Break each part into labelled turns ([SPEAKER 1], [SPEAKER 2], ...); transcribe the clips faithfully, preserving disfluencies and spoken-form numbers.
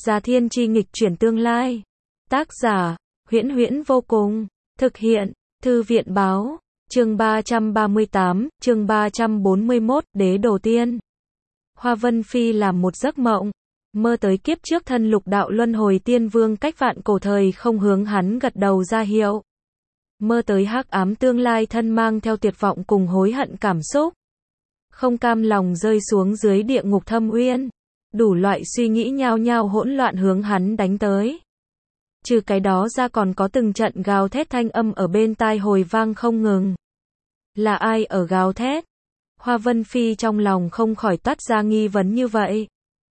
[SPEAKER 1] Gia Thiên Chi nghịch chuyển tương lai. Tác giả, Huyễn Huyễn vô cùng. Thực hiện, Thư viện báo. Chương ba trăm ba mươi tám, chương ba trăm bốn mươi mốt, Đế Đồ Tiên. Hoa Vân Phi làm một giấc mộng, mơ tới kiếp trước thân lục đạo luân hồi tiên vương cách vạn cổ thời không hướng hắn gật đầu ra hiệu. Mơ tới hắc ám tương lai thân mang theo tuyệt vọng cùng hối hận cảm xúc. Không cam lòng rơi xuống dưới địa ngục thâm uyên. Đủ loại suy nghĩ nhao nhao hỗn loạn hướng hắn đánh tới. Trừ cái đó ra còn có từng trận gào thét thanh âm ở bên tai hồi vang không ngừng. Là ai ở gào thét? Hoa Vân Phi trong lòng không khỏi toát ra nghi vấn như vậy.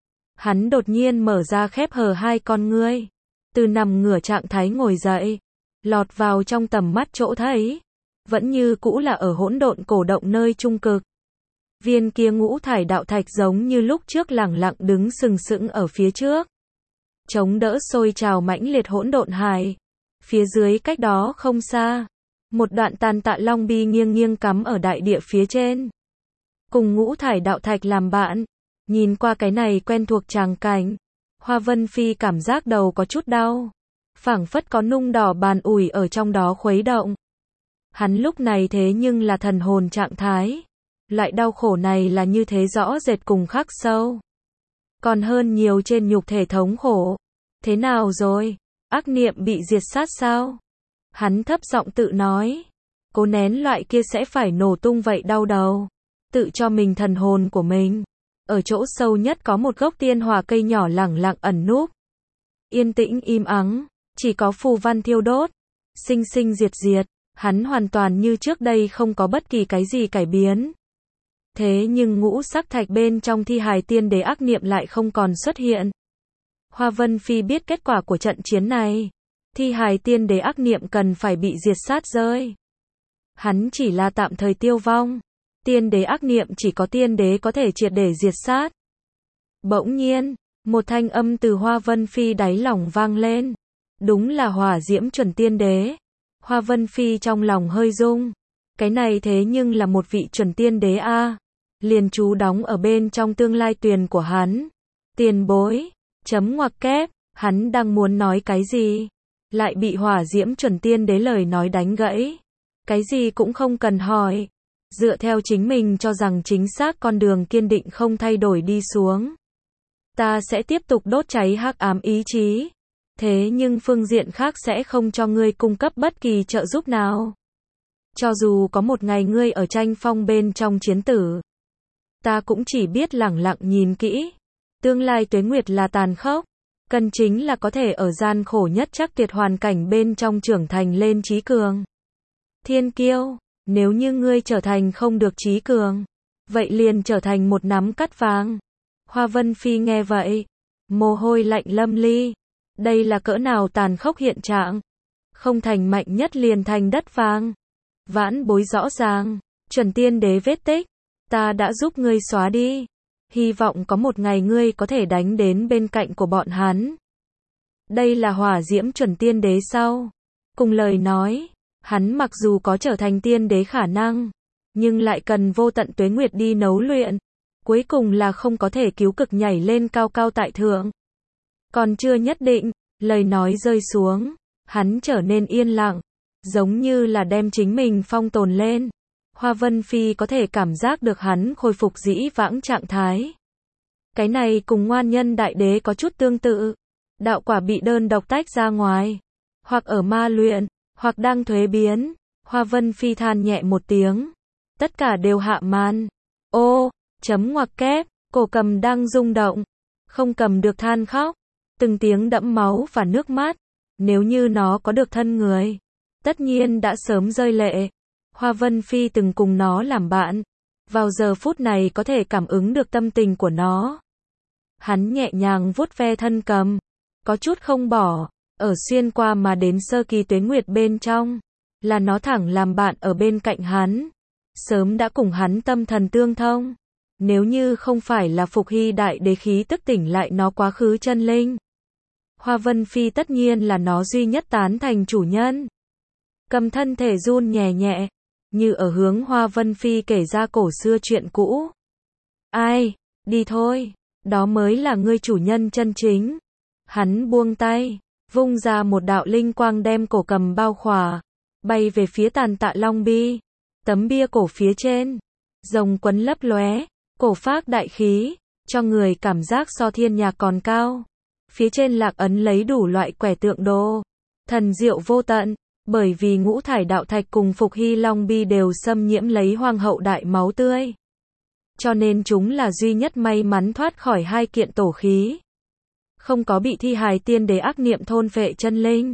[SPEAKER 1] Hắn đột nhiên mở ra khép hờ hai con ngươi. Từ nằm ngửa trạng thái ngồi dậy. Lọt vào trong tầm mắt chỗ thấy. Vẫn như cũ là ở hỗn độn cổ động nơi trung cực. Viên kia ngũ thải đạo thạch giống như lúc trước lẳng lặng đứng sừng sững ở phía trước. Chống đỡ sôi trào mãnh liệt hỗn độn hải. Phía dưới cách đó không xa. Một đoạn tàn tạ long bi nghiêng nghiêng cắm ở đại địa phía trên. Cùng ngũ thải đạo thạch làm bạn. Nhìn qua cái này quen thuộc tràng cảnh. Hoa Vân Phi cảm giác đầu có chút đau. Phảng phất có nung đỏ bàn ủi ở trong đó khuấy động. Hắn lúc này thế nhưng là thần hồn trạng thái. Loại đau khổ này là như thế rõ rệt cùng khắc sâu. Còn hơn nhiều trên nhục thể thống khổ. Thế nào rồi? Ác niệm bị diệt sát sao? Hắn thấp giọng tự nói. Cố nén loại kia sẽ phải nổ tung vậy đau đầu. Tự cho mình thần hồn của mình. Ở chỗ sâu nhất có một gốc tiên hỏa cây nhỏ lẳng lặng ẩn núp. Yên tĩnh im ắng. Chỉ có phù văn thiêu đốt. Sinh sinh diệt diệt. Hắn hoàn toàn như trước đây không có bất kỳ cái gì cải biến. Thế nhưng ngũ sắc thạch bên trong thi hài tiên đế ác niệm lại không còn xuất hiện. Hoa Vân Phi biết kết quả của trận chiến này. Thi hài tiên đế ác niệm cần phải bị diệt sát rơi. Hắn chỉ là tạm thời tiêu vong. Tiên đế ác niệm chỉ có tiên đế có thể triệt để diệt sát. Bỗng nhiên, một thanh âm từ Hoa Vân Phi đáy lòng vang lên. Đúng là hỏa diễm chuẩn tiên đế. Hoa Vân Phi trong lòng hơi rung. Cái này thế nhưng là một vị chuẩn tiên đế a. Liền trú đóng ở bên trong tương lai tuyền của hắn. Tiền bối, chấm ngoặc kép, hắn đang muốn nói cái gì? Lại bị hỏa diễm chuẩn tiên đế lời nói đánh gãy. Cái gì cũng không cần hỏi. Dựa theo chính mình cho rằng chính xác con đường kiên định không thay đổi đi xuống. Ta sẽ tiếp tục đốt cháy hắc ám ý chí. Thế nhưng phương diện khác sẽ không cho ngươi cung cấp bất kỳ trợ giúp nào. Cho dù có một ngày ngươi ở tranh phong bên trong chiến tử. Ta cũng chỉ biết lẳng lặng nhìn kỹ. Tương lai tuế nguyệt là tàn khốc. Cần chính là có thể ở gian khổ nhất chắc tuyệt hoàn cảnh bên trong trưởng thành lên trí cường. Thiên kiêu, nếu như ngươi trở thành không được trí cường. Vậy liền trở thành một nắm cắt vàng. Hoa Vân Phi nghe vậy. Mồ hôi lạnh lâm ly. Đây là cỡ nào tàn khốc hiện trạng. Không thành mạnh nhất liền thành đất vàng. Vãn bối rõ ràng. Chuẩn tiên đế vết tích. Ta đã giúp ngươi xóa đi. Hy vọng có một ngày ngươi có thể đánh đến bên cạnh của bọn hắn. Đây là hỏa diễm chuẩn tiên đế sau. Cùng lời nói. Hắn mặc dù có trở thành tiên đế khả năng. Nhưng lại cần vô tận tuế nguyệt đi nấu luyện. Cuối cùng là không có thể cứu cực nhảy lên cao cao tại thượng. Còn chưa nhất định. Lời nói rơi xuống. Hắn trở nên yên lặng. Giống như là đem chính mình phong tồn lên. Hoa Vân Phi có thể cảm giác được hắn khôi phục dĩ vãng trạng thái. Cái này cùng ngoan nhân đại đế có chút tương tự. Đạo quả bị đơn độc tách ra ngoài. Hoặc ở ma luyện, hoặc đang thuế biến. Hoa Vân Phi than nhẹ một tiếng. Tất cả đều hạ màn. Ô, chấm ngoặc kép, cổ cầm đang rung động. Không cầm được than khóc. Từng tiếng đẫm máu và nước mắt. Nếu như nó có được thân người. Tất nhiên đã sớm rơi lệ. Hoa Vân Phi từng cùng nó làm bạn. Vào giờ phút này có thể cảm ứng được tâm tình của nó. Hắn nhẹ nhàng vuốt ve thân cầm. Có chút không bỏ. Ở xuyên qua mà đến sơ kỳ tuế nguyệt bên trong. Là nó thẳng làm bạn ở bên cạnh hắn. Sớm đã cùng hắn tâm thần tương thông. Nếu như không phải là Phục Hy đại đế khí tức tỉnh lại nó quá khứ chân linh. Hoa Vân Phi tất nhiên là nó duy nhất tán thành chủ nhân. Cầm thân thể run nhẹ nhẹ. Như ở hướng Hoa Vân Phi kể ra cổ xưa chuyện cũ. Ai, đi thôi, đó mới là ngươi chủ nhân chân chính. Hắn buông tay, vung ra một đạo linh quang đem cổ cầm bao khỏa, bay về phía tàn tạ long bi. Tấm bia cổ phía trên, rồng quấn lấp lóe, cổ phác đại khí, cho người cảm giác so thiên nhạc còn cao. Phía trên lạc ấn lấy đủ loại quẻ tượng đồ, thần diệu vô tận, bởi vì ngũ thải đạo thạch cùng Phục Hy Long Bi đều xâm nhiễm lấy hoàng hậu đại máu tươi. Cho nên chúng là duy nhất may mắn thoát khỏi hai kiện tổ khí. Không có bị thi hài tiên đế ác niệm thôn phệ chân linh.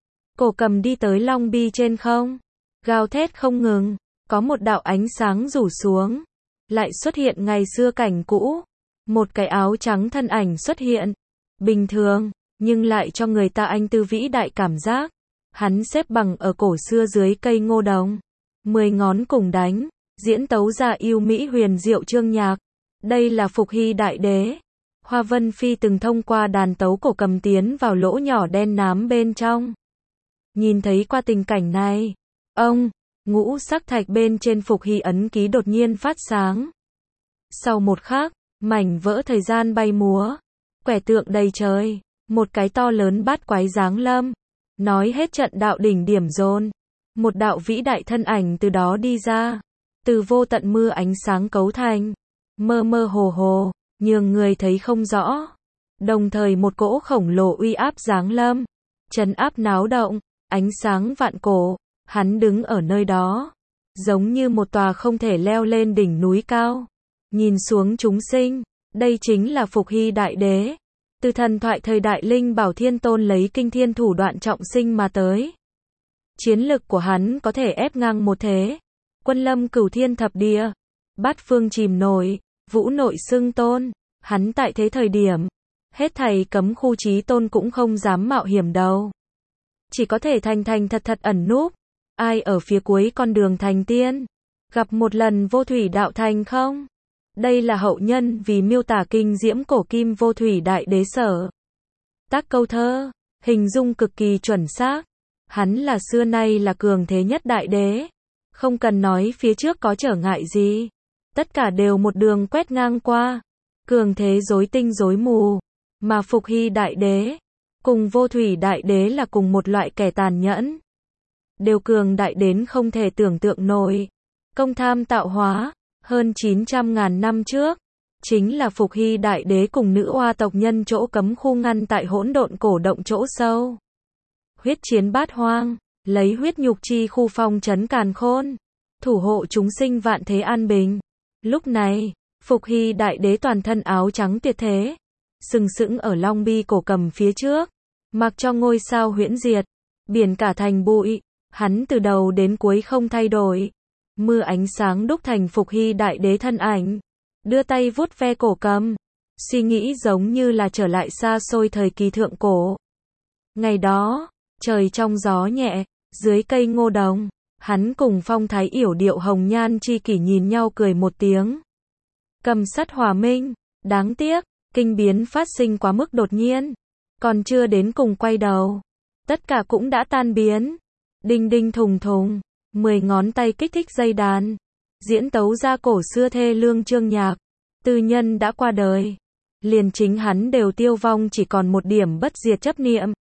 [SPEAKER 1] Cổ cầm đi tới Long Bi trên không, gào thét không ngừng, có một đạo ánh sáng rủ xuống, lại xuất hiện ngày xưa cảnh cũ. Một cái áo trắng thân ảnh xuất hiện, bình thường, nhưng lại cho người ta anh tư vĩ đại cảm giác. Hắn xếp bằng ở cổ xưa dưới cây ngô đồng, mười ngón cùng đánh, diễn tấu ra yêu mỹ huyền diệu chương nhạc. Đây là Phục Hy đại đế. Hoa Vân Phi từng thông qua đàn tấu cổ cầm tiến vào lỗ nhỏ đen nám bên trong. Nhìn thấy qua tình cảnh này, ông, ngũ sắc thạch bên trên Phục Hy ấn ký đột nhiên phát sáng. Sau một khắc, mảnh vỡ thời gian bay múa, quẻ tượng đầy trời, một cái to lớn bát quái giáng lâm, nói hết trận đạo đỉnh điểm dồn. Một đạo vĩ đại thân ảnh từ đó đi ra, từ vô tận mưa ánh sáng cấu thành, mơ mơ hồ hồ, nhường người thấy không rõ. Đồng thời một cỗ khổng lồ uy áp giáng lâm, trấn áp náo động, ánh sáng vạn cổ, hắn đứng ở nơi đó, giống như một tòa không thể leo lên đỉnh núi cao, nhìn xuống chúng sinh. Đây chính là Phục Hy đại đế, từ thần thoại thời đại Linh Bảo Thiên Tôn lấy kinh thiên thủ đoạn trọng sinh mà tới. Chiến lực của hắn có thể ép ngang một thế, quân lâm cửu thiên thập địa, bát phương chìm nổi, vũ nội xưng tôn. Hắn tại thế thời điểm, hết thầy cấm khu chí tôn cũng không dám mạo hiểm đâu, chỉ có thể thành thành thật thật ẩn núp. Ai ở phía cuối con đường thành tiên, gặp một lần vô thủy đạo thành không? Đây là hậu nhân vì miêu tả kinh diễm cổ kim vô thủy đại đế sở tác câu thơ, hình dung cực kỳ chuẩn xác. Hắn là xưa nay là cường thế nhất đại đế, không cần nói phía trước có trở ngại gì, tất cả đều một đường quét ngang qua, cường thế rối tinh rối mù. Mà Phục Hy đại đế cùng vô thủy đại đế là cùng một loại kẻ tàn nhẫn, đều cường đại đến không thể tưởng tượng nổi, công tham tạo hóa. Hơn chín trăm ngàn năm trước, chính là Phục Hy đại đế cùng nữ oa tộc nhân chỗ cấm khu ngăn tại hỗn độn cổ động chỗ sâu. Huyết chiến bát hoang, lấy huyết nhục chi khu phong trấn càn khôn, thủ hộ chúng sinh vạn thế an bình. Lúc này, Phục Hy đại đế toàn thân áo trắng tuyệt thế, sừng sững ở Long Bi cổ cầm phía trước, mặc cho ngôi sao huyễn diệt, biển cả thành bụi, hắn từ đầu đến cuối không thay đổi. Mưa ánh sáng đúc thành Phục Hy đại đế thân ảnh, đưa tay vuốt ve cổ cầm, suy nghĩ giống như là trở lại xa xôi thời kỳ thượng cổ. Ngày đó, trời trong gió nhẹ, dưới cây ngô đồng, hắn cùng phong thái yểu điệu hồng nhan chi kỷ nhìn nhau cười một tiếng. Cầm sắt hòa minh, đáng tiếc, kinh biến phát sinh quá mức đột nhiên, còn chưa đến cùng quay đầu, tất cả cũng đã tan biến. Đinh đinh thùng thùng, mười ngón tay kích thích dây đàn, diễn tấu ra cổ xưa thê lương chương nhạc. Tư nhân đã qua đời, liền chính hắn đều tiêu vong, chỉ còn một điểm bất diệt chấp niệm.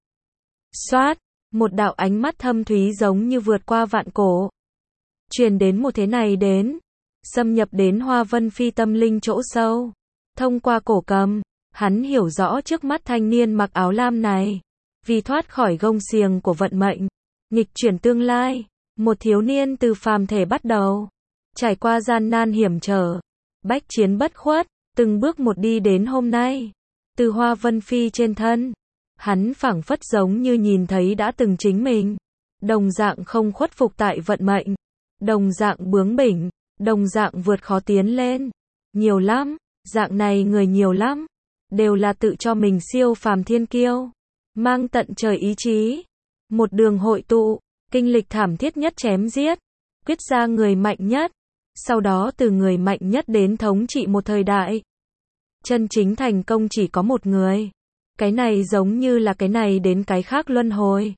[SPEAKER 1] Xoát, một đạo ánh mắt thâm thúy giống như vượt qua vạn cổ, truyền đến một thế này đến, xâm nhập đến Hoa Vân Phi tâm linh chỗ sâu. Thông qua cổ cầm, hắn hiểu rõ trước mắt thanh niên mặc áo lam này, vì thoát khỏi gông xiềng của vận mệnh, nghịch chuyển tương lai, một thiếu niên từ phàm thể bắt đầu, trải qua gian nan hiểm trở, bách chiến bất khuất, từng bước một đi đến hôm nay. Từ Hoa Vân Phi trên thân, hắn phảng phất giống như nhìn thấy đã từng chính mình, đồng dạng không khuất phục tại vận mệnh, đồng dạng bướng bỉnh, đồng dạng vượt khó tiến lên. Nhiều lắm, dạng này người nhiều lắm, đều là tự cho mình siêu phàm thiên kiêu, mang tận trời ý chí, một đường hội tụ, kinh lịch thảm thiết nhất chém giết, quyết ra người mạnh nhất, sau đó từ người mạnh nhất đến thống trị một thời đại. Chân chính thành công chỉ có một người, cái này giống như là cái này đến cái khác luân hồi.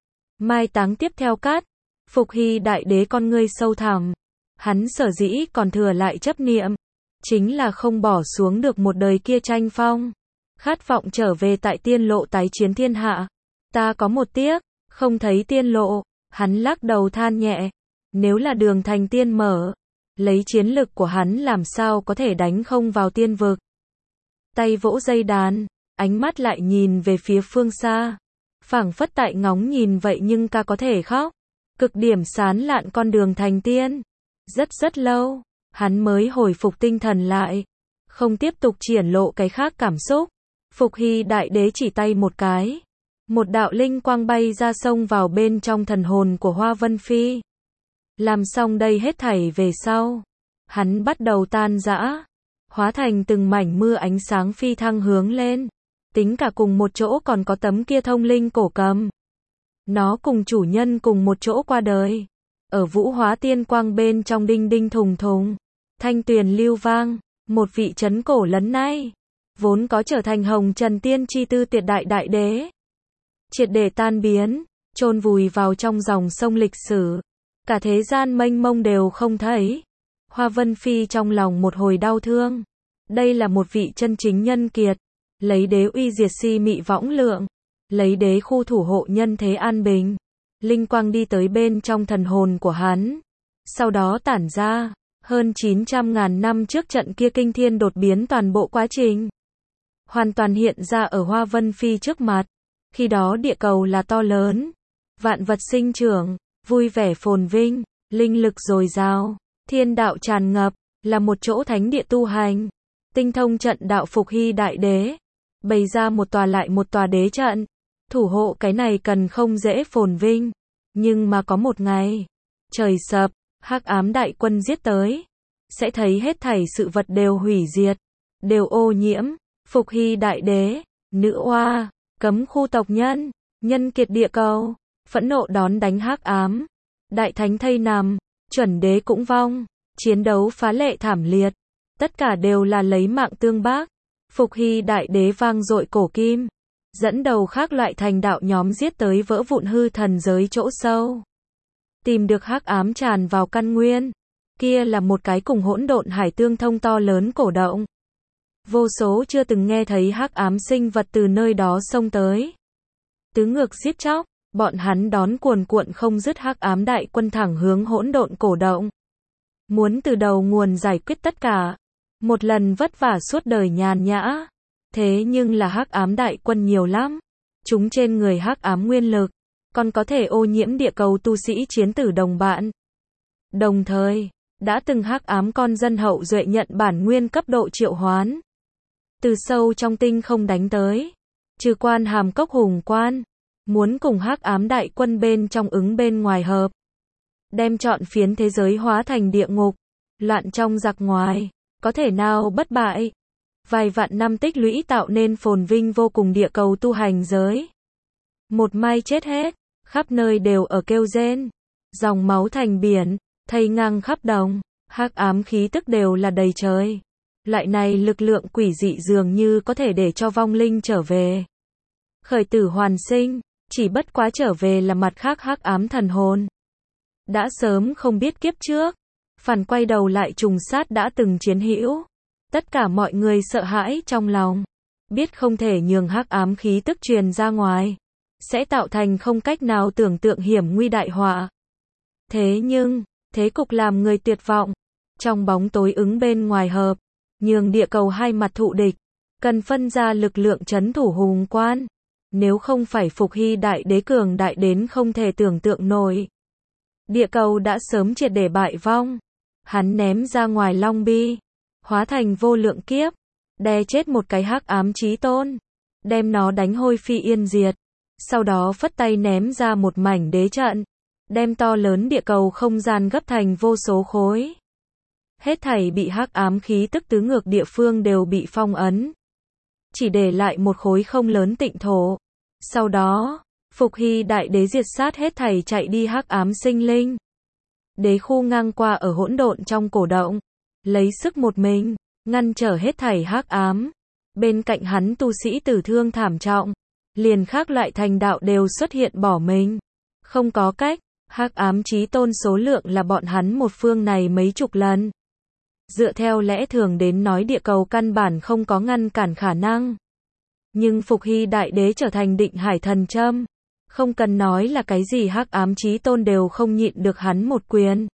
[SPEAKER 1] Mai táng tiếp theo cát, Phục Hy đại đế con ngươi sâu thẳm, hắn sở dĩ còn thừa lại chấp niệm, chính là không bỏ xuống được một đời kia tranh phong. khát vọng trở về tại tiên lộ tái chiến thiên hạ. Ta có một tiếc, không thấy tiên lộ, hắn lắc đầu than nhẹ. Nếu là đường thành tiên mở, lấy chiến lực của hắn làm sao có thể đánh không vào tiên vực. Tay vỗ dây đàn, ánh mắt lại nhìn về phía phương xa. Phảng phất tại ngóng nhìn vậy nhưng ca có thể khóc. Cực điểm sán lạn con đường thành tiên. Rất rất lâu, hắn mới hồi phục tinh thần lại. Không tiếp tục triển lộ cái khác cảm xúc. Phục Hy đại đế chỉ tay một cái. Một đạo linh quang bay ra sông vào bên trong thần hồn của Hoa Vân Phi. Làm xong đây hết thảy về sau. Hắn bắt đầu tan rã. Hóa thành từng mảnh mưa ánh sáng phi thăng hướng lên. Tính cả cùng một chỗ còn có tấm kia thông linh cổ cầm. Nó cùng chủ nhân cùng một chỗ qua đời. Ở vũ hóa tiên quang bên trong đinh đinh thùng thùng. Thanh tuyền lưu vang. Một vị trấn cổ lấn nay. Vốn có trở thành hồng trần tiên chi tư tuyệt đại đại đế. Triệt để tan biến. Chôn vùi vào trong dòng sông lịch sử. Cả thế gian mênh mông đều không thấy. Hoa Vân Phi trong lòng một hồi đau thương. Đây là một vị chân chính nhân kiệt. Lấy đế uy diệt si mị võng lượng. Lấy đế khu thủ hộ nhân thế an bình. Linh quang đi tới bên trong thần hồn của hắn. Sau đó tản ra. Hơn chín trăm ngàn năm trước trận kia kinh thiên đột biến toàn bộ quá trình. Hoàn toàn hiện ra ở Hoa Vân Phi trước mặt. Khi đó địa cầu là to lớn. Vạn vật sinh trưởng. Vui vẻ phồn vinh. Linh lực dồi dào. Thiên đạo tràn ngập. Là một chỗ thánh địa tu hành. Tinh thông trận đạo Phục Hy đại đế. Bày ra một tòa lại một tòa đế trận. Thủ hộ cái này cần không dễ phồn vinh. Nhưng mà có một ngày. Trời sập. Hắc ám đại quân giết tới. Sẽ thấy hết thảy sự vật đều hủy diệt. Đều ô nhiễm. Phục Hy đại đế. Nữ oa. Cấm khu tộc nhân. Nhân kiệt địa cầu. Phẫn nộ đón đánh hắc ám. Đại thánh thây nằm. Chuẩn đế cũng vong. Chiến đấu phá lệ thảm liệt. Tất cả đều là lấy mạng tương bác. Phục Hy đại đế vang dội cổ kim. Dẫn đầu khác loại thành đạo nhóm giết tới vỡ vụn hư thần giới chỗ sâu. Tìm được hắc ám tràn vào căn nguyên. Kia là một cái cùng hỗn độn hải tương thông to lớn cổ động. Vô số chưa từng nghe thấy hắc ám sinh vật từ nơi đó xông tới. Tứ ngược giết chóc. Bọn hắn đón cuồn cuộn không dứt hắc ám đại quân thẳng hướng hỗn độn cổ động. Muốn từ đầu nguồn giải quyết tất cả. Một lần vất vả suốt đời nhàn nhã. Thế nhưng là hắc ám đại quân nhiều lắm. Chúng trên người hắc ám nguyên lực. Còn có thể ô nhiễm địa cầu tu sĩ chiến tử đồng bạn. Đồng thời, đã từng hắc ám con dân hậu duệ nhận bản nguyên cấp độ triệu hoán. Từ sâu trong tinh không đánh tới. Trừ quan hàm cốc hùng quan. Muốn cùng hắc ám đại quân bên trong ứng bên ngoài hợp. Đem trọn phiến thế giới hóa thành địa ngục. Loạn trong giặc ngoài. Có thể nào bất bại. Vài vạn năm tích lũy tạo nên phồn vinh vô cùng địa cầu tu hành giới. Một mai chết hết. Khắp nơi đều ở kêu rên. Dòng máu thành biển. Thây ngang khắp đồng. Hắc ám khí tức đều là đầy trời. Loại này lực lượng quỷ dị dường như có thể để cho vong linh trở về. Khởi tử hoàn sinh. Chỉ bất quá trở về là mặt khác hắc ám thần hồn. Đã sớm không biết kiếp trước. Phản quay đầu lại trùng sát đã từng chiến hữu. Tất cả mọi người sợ hãi trong lòng. Biết không thể nhường hắc ám khí tức truyền ra ngoài. Sẽ tạo thành không cách nào tưởng tượng hiểm nguy đại họa. Thế nhưng, thế cục làm người tuyệt vọng. Trong bóng tối ứng bên ngoài hợp. Nhường địa cầu hai mặt thụ địch. Cần phân ra lực lượng trấn thủ hùng quan. Nếu không phải Phục Hy đại đế cường đại đến không thể tưởng tượng nổi. Địa cầu đã sớm triệt để bại vong. Hắn ném ra ngoài Long Bi. Hóa thành vô lượng kiếp. Đè chết một cái hắc ám chí tôn. Đem nó đánh hôi phi yên diệt. Sau đó phất tay ném ra một mảnh đế trận. Đem to lớn địa cầu không gian gấp thành vô số khối. Hết thảy bị hắc ám khí tức tứ ngược địa phương đều bị phong ấn. Chỉ để lại một khối không lớn tịnh thổ. Sau đó, Phục Hy đại đế diệt sát hết thảy chạy đi hắc ám sinh linh. Đế khu ngang qua ở hỗn độn trong cổ động. Lấy sức một mình, ngăn trở hết thảy hắc ám. Bên cạnh hắn tu sĩ tử thương thảm trọng. Liền khác loại thành đạo đều xuất hiện bỏ mình. Không có cách, hắc ám chí tôn số lượng là bọn hắn một phương này mấy chục lần. Dựa theo lẽ thường đến nói địa cầu căn bản không có ngăn cản khả năng. Nhưng Phục Hy Đại Đế trở thành Định Hải Thần Châm. Không cần nói là cái gì Hắc Ám Chí Tôn đều không nhịn được hắn một quyền.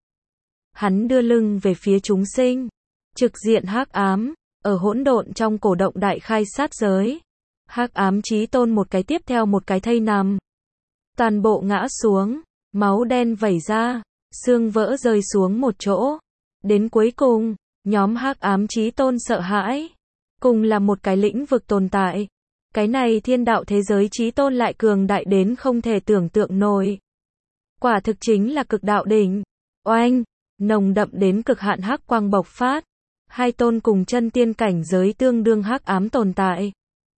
[SPEAKER 1] Hắn đưa lưng về phía chúng sinh. Trực diện Hắc Ám, ở hỗn độn trong cổ động đại khai sát giới. Hắc Ám Chí Tôn một cái tiếp theo một cái thây nằm. Toàn bộ ngã xuống, máu đen vẩy ra, xương vỡ rơi xuống một chỗ. Đến cuối cùng, nhóm Hắc Ám Chí Tôn sợ hãi. Cùng là một cái lĩnh vực tồn tại. Cái này thiên đạo thế giới Chí Tôn lại cường đại đến không thể tưởng tượng nổi. Quả thực chính là cực đạo đỉnh. Oanh, nồng đậm đến cực hạn hắc quang bộc phát. Hai tôn cùng chân tiên cảnh giới tương đương hắc ám tồn tại.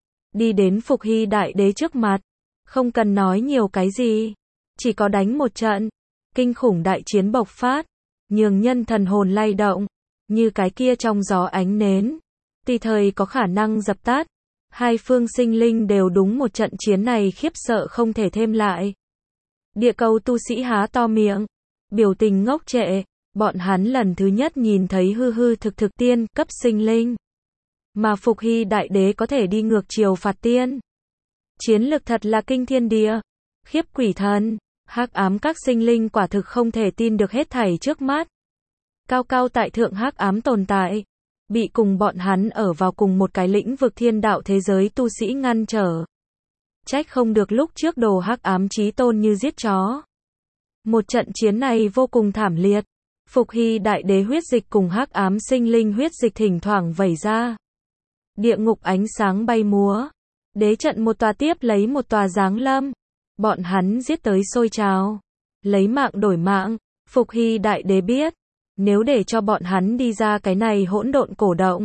[SPEAKER 1] Đi đến Phục Hy Đại Đế trước mặt. Không cần nói nhiều cái gì. Chỉ có đánh một trận. Kinh khủng đại chiến bộc phát. Nhường nhân thần hồn lay động. Như cái kia trong gió ánh nến. Tùy thời có khả năng dập tắt. Hai phương sinh linh đều đúng một trận chiến này khiếp sợ không thể thêm lại. Địa cầu tu sĩ há to miệng. Biểu tình ngốc trệ. Bọn hắn lần thứ nhất nhìn thấy hư hư thực thực tiên cấp sinh linh. Mà Phục Hy Đại Đế có thể đi ngược chiều phạt tiên. Chiến lực thật là kinh thiên địa. Khiếp quỷ thần. Hắc ám các sinh linh quả thực không thể tin được hết thảy trước mắt. Cao cao tại thượng hắc ám tồn tại. Bị cùng bọn hắn ở vào cùng một cái lĩnh vực thiên đạo thế giới tu sĩ ngăn trở. Trách không được lúc trước đồ hắc ám Chí Tôn như giết chó. Một trận chiến này vô cùng thảm liệt. Phục Hy Đại Đế huyết dịch cùng hắc ám sinh linh huyết dịch thỉnh thoảng vẩy ra. Địa ngục ánh sáng bay múa. Đế trận một tòa tiếp lấy một tòa giáng lâm. Bọn hắn giết tới sôi trào. Lấy mạng đổi mạng. Phục Hy Đại Đế biết. Nếu để cho bọn hắn đi ra cái này hỗn độn cổ động.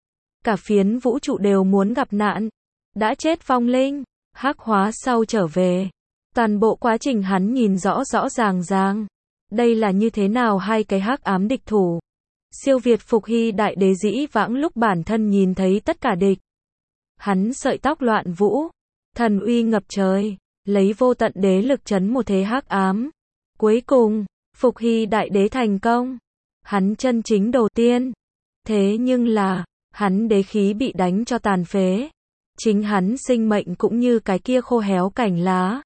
[SPEAKER 1] Cả phiến vũ trụ đều muốn gặp nạn. Đã chết phong linh. Hắc hóa sau trở về. Toàn bộ quá trình hắn nhìn rõ rõ ràng ràng. Đây là như thế nào hai cái hắc ám địch thủ. Siêu việt Phục Hy Đại Đế dĩ vãng lúc bản thân nhìn thấy tất cả địch. Hắn sợi tóc loạn vũ. Thần uy ngập trời. Lấy vô tận đế lực chấn một thế hắc ám. Cuối cùng, Phục Hy Đại Đế thành công. Hắn chân chính đầu tiên. Thế nhưng là, hắn đế khí bị đánh cho tàn phế. Chính hắn sinh mệnh cũng như cái kia khô héo cảnh lá.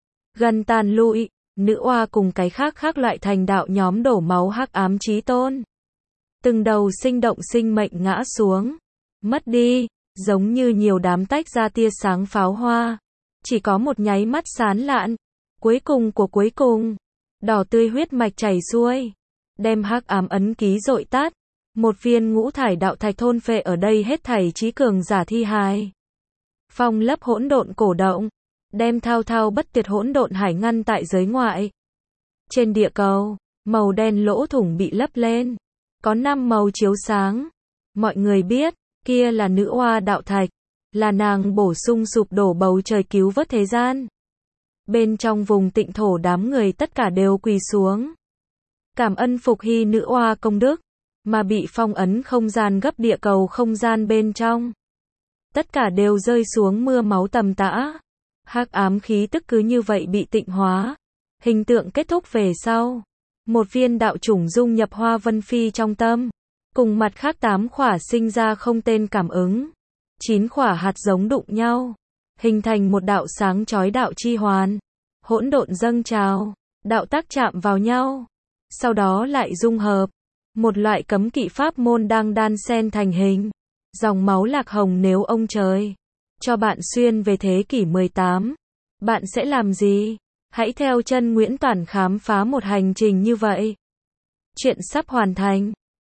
[SPEAKER 1] Gần tàn lụi, nữ oa cùng cái khác khác loại thành đạo nhóm đổ máu hắc ám Chí Tôn. Từng đầu sinh động sinh mệnh ngã xuống. Mất đi, giống như nhiều đám tách ra tia sáng pháo hoa. Chỉ có một nháy mắt sán lạn. Cuối cùng của cuối cùng. Đỏ tươi huyết mạch chảy xuôi. Đem hắc ám ấn ký dội tát. Một viên ngũ thải đạo thạch thôn phệ ở đây hết thảy trí cường giả thi hài. Phong lấp hỗn độn cổ động. Đem thao thao bất tuyệt hỗn độn hải ngăn tại giới ngoại. Trên địa cầu, màu đen lỗ thủng bị lấp lên. Có năm màu chiếu sáng. Mọi người biết, kia là nữ oa đạo thạch. Là nàng bổ sung sụp đổ bầu trời cứu vớt thế gian. Bên trong vùng tịnh thổ đám người tất cả đều quỳ xuống. Cảm ơn Phục Hy nữ oa công đức. Mà bị phong ấn không gian gấp địa cầu không gian bên trong. Tất cả đều rơi xuống mưa máu tầm tã. Hắc ám khí tức cứ như vậy bị tịnh hóa. Hình tượng kết thúc về sau. Một viên đạo chủng dung nhập Hoa Vân Phi trong tâm. Cùng mặt khác tám khỏa sinh ra không tên cảm ứng. Chín khỏa hạt giống đụng nhau. Hình thành một đạo sáng chói đạo chi hoàn. Hỗn độn dâng trào. Đạo tác chạm vào nhau. Sau đó lại dung hợp. Một loại cấm kỵ pháp môn đang đan xen thành hình. Dòng máu lạc hồng nếu ông trời cho bạn xuyên về thế kỷ mười tám. Bạn sẽ làm gì? Hãy theo chân Nguyễn Toản khám phá một hành trình như vậy. Chuyện sắp hoàn thành.